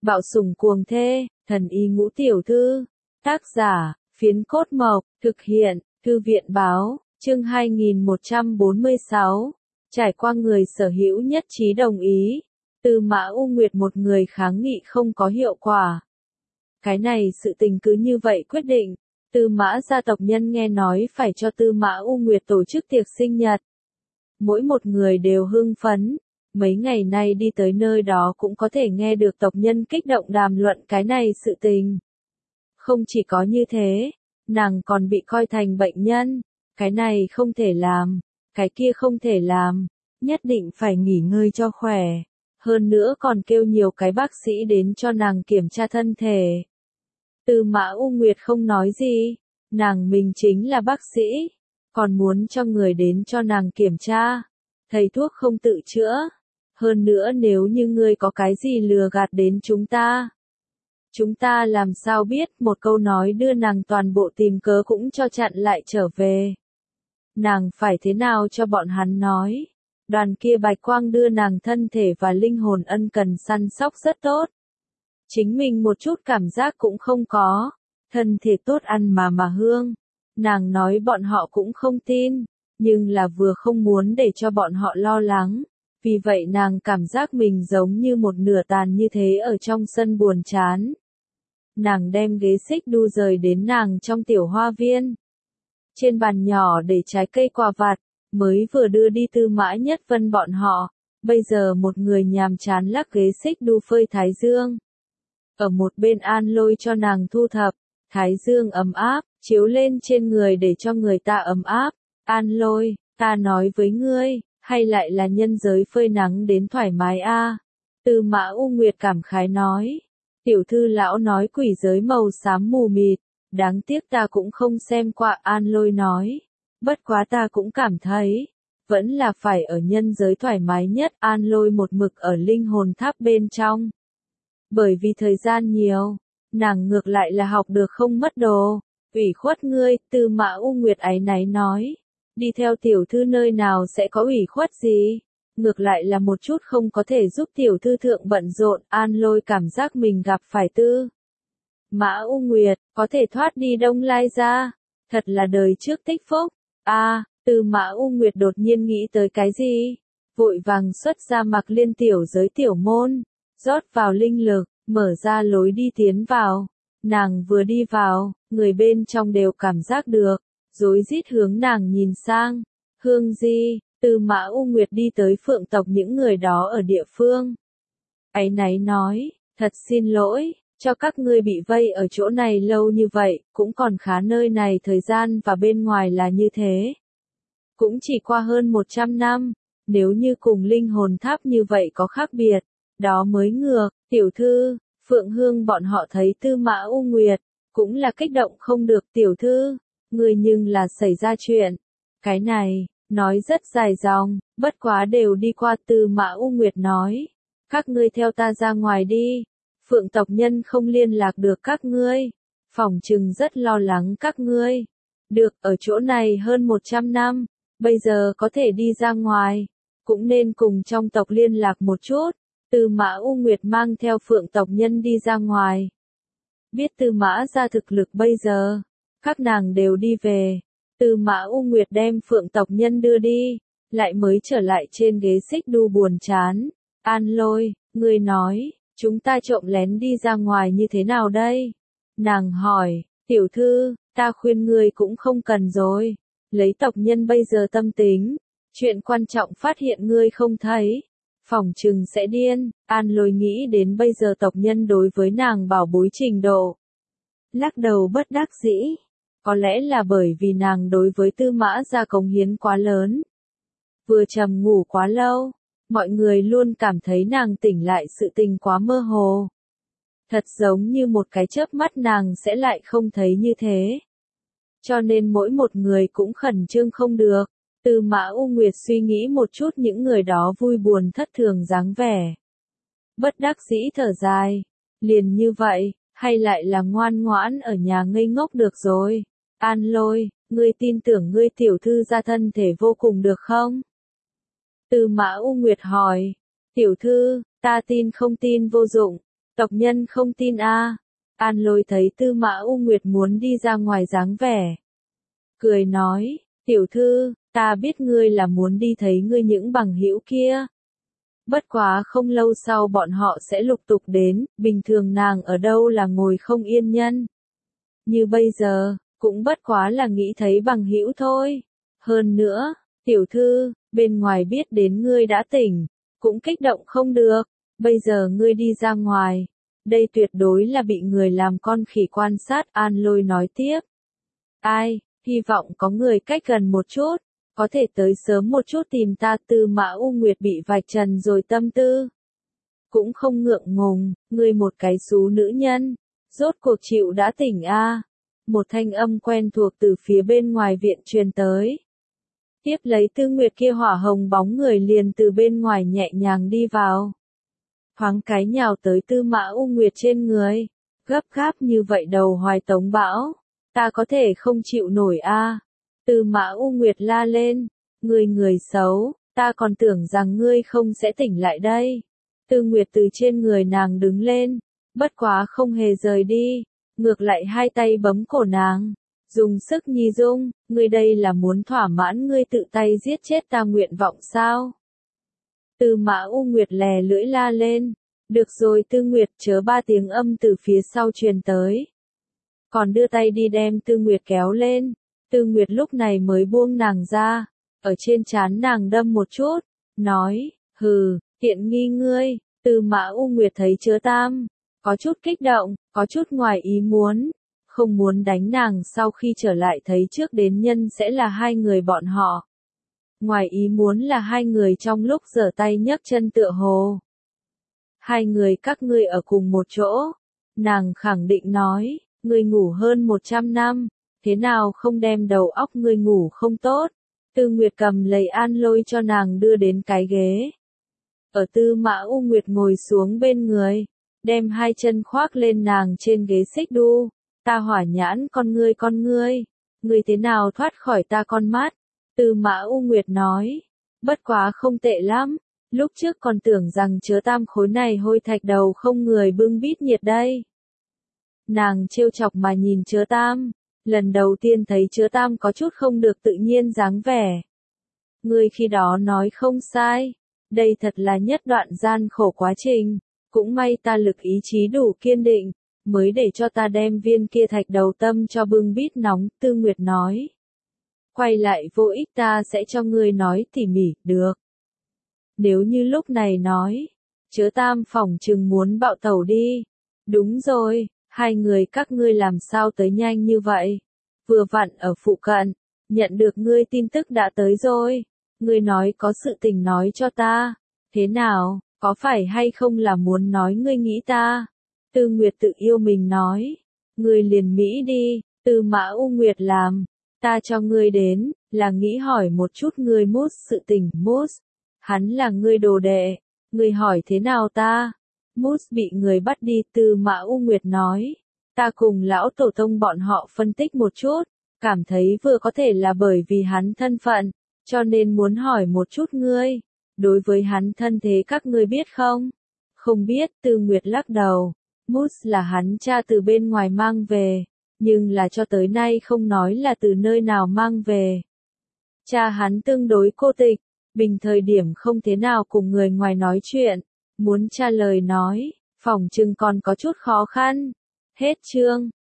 Bạo sủng cuồng thê, thần y ngũ tiểu thư. Tác giả, Phiến Cốt Mộc, thực hiện, Thư viện báo, chương 2146. Trải qua người sở hữu nhất trí đồng ý. Tư Mã U Nguyệt một người kháng nghị không có hiệu quả. Cái này sự tình cứ như vậy quyết định. Tư Mã gia tộc nhân nghe nói phải cho Tư Mã U Nguyệt tổ chức tiệc sinh nhật. Mỗi một người đều hưng phấn. Mấy ngày nay đi tới nơi đó cũng có thể nghe được tộc nhân kích động đàm luận cái này sự tình. Không chỉ có như thế, nàng còn bị coi thành bệnh nhân. Cái này không thể làm, cái kia không thể làm, nhất định phải nghỉ ngơi cho khỏe. Hơn nữa còn kêu nhiều cái bác sĩ đến cho nàng kiểm tra thân thể. Tư Mã U Nguyệt không nói gì, nàng mình chính là bác sĩ, còn muốn cho người đến cho nàng kiểm tra. Thầy thuốc không tự chữa. Hơn nữa nếu như ngươi có cái gì lừa gạt đến chúng ta làm sao biết, một câu nói đưa nàng toàn bộ tìm cớ cũng cho chặn lại trở về. Nàng phải thế nào cho bọn hắn nói? Đoàn kia bạch quang đưa nàng thân thể và linh hồn ân cần săn sóc rất tốt. Chính mình một chút cảm giác cũng không có. Thân thể tốt ăn mà hương. Nàng nói bọn họ cũng không tin, nhưng là vừa không muốn để cho bọn họ lo lắng. Vì vậy nàng cảm giác mình giống như một nửa tàn như thế ở trong sân buồn chán. Nàng đem ghế xích đu rời đến nàng trong tiểu hoa viên. Trên bàn nhỏ để trái cây quà vặt, mới vừa đưa đi Tư Mã Nhất Vân bọn họ. Bây giờ một người nhàm chán lắc ghế xích đu phơi thái dương. Ở một bên An Lôi cho nàng thu thập, thái dương ấm áp, chiếu lên trên người để cho người ta ấm áp. An Lôi, ta nói với ngươi, hay lại là nhân giới phơi nắng đến thoải mái a? Tư Mã U Nguyệt cảm khái nói. Tiểu thư lão nói quỷ giới màu xám mù mịt, đáng tiếc ta cũng không xem qua. An Lôi nói. Bất quá ta cũng cảm thấy, vẫn là phải ở nhân giới thoải mái nhất. An Lôi một mực ở linh hồn tháp bên trong. Bởi vì thời gian nhiều, nàng ngược lại là học được không mất đồ. Ủy khuất ngươi, Tư Mã U Nguyệt áy náy nói. Đi theo tiểu thư nơi nào sẽ có ủy khuất gì? Ngược lại là một chút không có thể giúp tiểu thư thượng bận rộn. An Lôi cảm giác mình gặp phải Tư Mã U Nguyệt, có thể thoát đi Đông Lai ra. Thật là đời trước tích phúc. Tư Mã U Nguyệt đột nhiên nghĩ tới cái gì? Vội vàng xuất ra Mặc Liên tiểu giới tiểu môn, rót vào linh lực, mở ra lối đi tiến vào. Nàng vừa đi vào, người bên trong đều cảm giác được, rối rít hướng nàng nhìn sang. Hương Di, Tư Mã U Nguyệt đi tới phượng tộc những người đó ở địa phương. Áy náy nói, thật xin lỗi, cho các ngươi bị vây ở chỗ này lâu như vậy, cũng còn khá, nơi này thời gian và bên ngoài là như thế. Cũng chỉ qua hơn 100 năm, nếu như cùng linh hồn tháp như vậy có khác biệt, đó mới ngược. Tiểu thư, Phượng Hương bọn họ thấy Tư Mã U Nguyệt, cũng là kích động không được. Tiểu thư, người nhưng là xảy ra chuyện. Cái này, nói rất dài dòng, bất quá đều đi qua. Tư Mã U Nguyệt nói, các ngươi theo ta ra ngoài đi. Phượng tộc nhân không liên lạc được các ngươi, phỏng chừng rất lo lắng các ngươi. Được, ở chỗ này hơn 100 năm, bây giờ có thể đi ra ngoài, cũng nên cùng trong tộc liên lạc một chút. Tư Mã U Nguyệt mang theo Phượng tộc nhân đi ra ngoài. Biết Tư Mã ra thực lực bây giờ, các nàng đều đi về. Tư Mã U Nguyệt đem Phượng tộc nhân đưa đi, lại mới trở lại trên ghế xích đu buồn chán. An Lôi, ngươi nói, chúng ta trộm lén đi ra ngoài như thế nào đây? Nàng hỏi, tiểu thư, ta khuyên ngươi cũng không cần rồi. Lấy tộc nhân bây giờ tâm tính, chuyện quan trọng phát hiện ngươi không thấy, phỏng chừng sẽ điên. An Lôi nghĩ đến bây giờ tộc nhân đối với nàng bảo bối trình độ. Lắc đầu bất đắc dĩ. Có lẽ là bởi vì nàng đối với Tư Mã gia cống hiến quá lớn. Vừa trầm ngủ quá lâu, mọi người luôn cảm thấy nàng tỉnh lại sự tình quá mơ hồ. Thật giống như một cái chớp mắt nàng sẽ lại không thấy như thế. Cho nên mỗi một người cũng khẩn trương không được. Tư Mã U Nguyệt suy nghĩ một chút những người đó vui buồn thất thường dáng vẻ. Bất đắc dĩ thở dài. Liền như vậy, hay lại là ngoan ngoãn ở nhà ngây ngốc được rồi. An Lôi, ngươi tin tưởng ngươi tiểu thư ra thân thể vô cùng được không? Tư Mã U Nguyệt hỏi. Tiểu thư, ta tin không tin vô dụng. Tộc nhân không tin a. An Lôi thấy Tư Mã U Nguyệt muốn đi ra ngoài dáng vẻ. Cười nói, tiểu thư, ta biết ngươi là muốn đi thấy ngươi những bằng hữu kia. Bất quá không lâu sau bọn họ sẽ lục tục đến, bình thường nàng ở đâu là ngồi không yên nhân. Như bây giờ, cũng bất quá là nghĩ thấy bằng hữu thôi. Hơn nữa, tiểu thư, bên ngoài biết đến ngươi đã tỉnh, cũng kích động không được, bây giờ ngươi đi ra ngoài. Đây tuyệt đối là bị người làm con khỉ quan sát, An Lôi nói tiếp. Ai, hy vọng có người cách gần một chút, có thể tới sớm một chút tìm ta. Tư Mã U Nguyệt bị vạch trần rồi tâm tư. Cũng không ngượng ngùng, ngươi một cái xú nữ nhân, rốt cuộc chịu đã tỉnh a. Một thanh âm quen thuộc từ phía bên ngoài viện truyền tới. Tiếp lấy Tư Nguyệt kia hỏa hồng bóng người liền từ bên ngoài nhẹ nhàng đi vào. Thoáng cái nhào tới Tư Mã U Nguyệt trên người, gấp gáp như vậy đầu hoài tống bão, ta có thể không chịu nổi a. Tư Mã U Nguyệt la lên, người xấu, ta còn tưởng rằng ngươi không sẽ tỉnh lại đây. Tư Nguyệt từ trên người nàng đứng lên, bất quá không hề rời đi, ngược lại hai tay bấm cổ nàng, dùng sức nhi dung, ngươi đây là muốn thỏa mãn ngươi tự tay giết chết ta nguyện vọng sao? Tư Mã U Nguyệt lè lưỡi la lên, được rồi Tư Nguyệt, chớ ba tiếng âm từ phía sau truyền tới. Còn đưa tay đi đem Tư Nguyệt kéo lên, Tư Nguyệt lúc này mới buông nàng ra, ở trên trán nàng đâm một chút, nói, hừ, tiện nghi ngươi. Tư Mã U Nguyệt thấy Chớ Tam, có chút kích động, có chút ngoài ý muốn, không muốn đánh nàng sau khi trở lại thấy trước đến nhân sẽ là hai người bọn họ. Ngoài ý muốn là hai người trong lúc giở tay nhấc chân tựa hồ. Hai người các ngươi ở cùng một chỗ, nàng khẳng định nói, ngươi ngủ hơn 100 năm, thế nào không đem đầu óc ngươi ngủ không tốt. Tư Nguyệt cầm lấy An Lôi cho nàng đưa đến cái ghế. Ở Tư Mã U Nguyệt ngồi xuống bên người, đem hai chân khoác lên nàng trên ghế xích đu. Ta hỏa nhãn con ngươi thế nào thoát khỏi ta con mắt? Tư Mã U Nguyệt nói, bất quá không tệ lắm, lúc trước còn tưởng rằng Chớ Tam khối này hôi thạch đầu không người bưng bít nhiệt đây. Nàng trêu chọc mà nhìn Chớ Tam, lần đầu tiên thấy Chớ Tam có chút không được tự nhiên dáng vẻ. Ngươi khi đó nói không sai, đây thật là nhất đoạn gian khổ quá trình, cũng may ta lực ý chí đủ kiên định, mới để cho ta đem viên kia thạch đầu tâm cho bưng bít nóng. Tư Nguyệt nói, quay lại vô ích, ta sẽ cho ngươi nói tỉ mỉ, được. Nếu như lúc này nói, Chớ Tam phỏng chừng muốn bạo tẩu đi. Đúng rồi, hai người các ngươi làm sao tới nhanh như vậy? Vừa vặn ở phụ cận, nhận được ngươi tin tức đã tới rồi. Ngươi nói có sự tình nói cho ta. Thế nào, có phải hay không là muốn nói ngươi nghĩ ta? Tư Nguyệt tự yêu mình nói. Ngươi liền Mỹ đi, Tư Mã U Nguyệt làm. Ta cho ngươi đến, là nghĩ hỏi một chút ngươi Mút sự tình. Mút, hắn là ngươi đồ đệ, ngươi hỏi thế nào ta? Mút bị người bắt đi. Tư Mã U Nguyệt nói, ta cùng lão tổ tông bọn họ phân tích một chút, cảm thấy vừa có thể là bởi vì hắn thân phận, cho nên muốn hỏi một chút ngươi, đối với hắn thân thế các ngươi biết không? Không biết. Tư Nguyệt lắc đầu, Mút là hắn cha từ bên ngoài mang về, nhưng là cho tới nay không nói là từ nơi nào mang về. Cha hắn tương đối cô tịch, bình thời điểm không thế nào cùng người ngoài nói chuyện, muốn tra lời nói, phỏng chừng còn có chút khó khăn. Hết chương.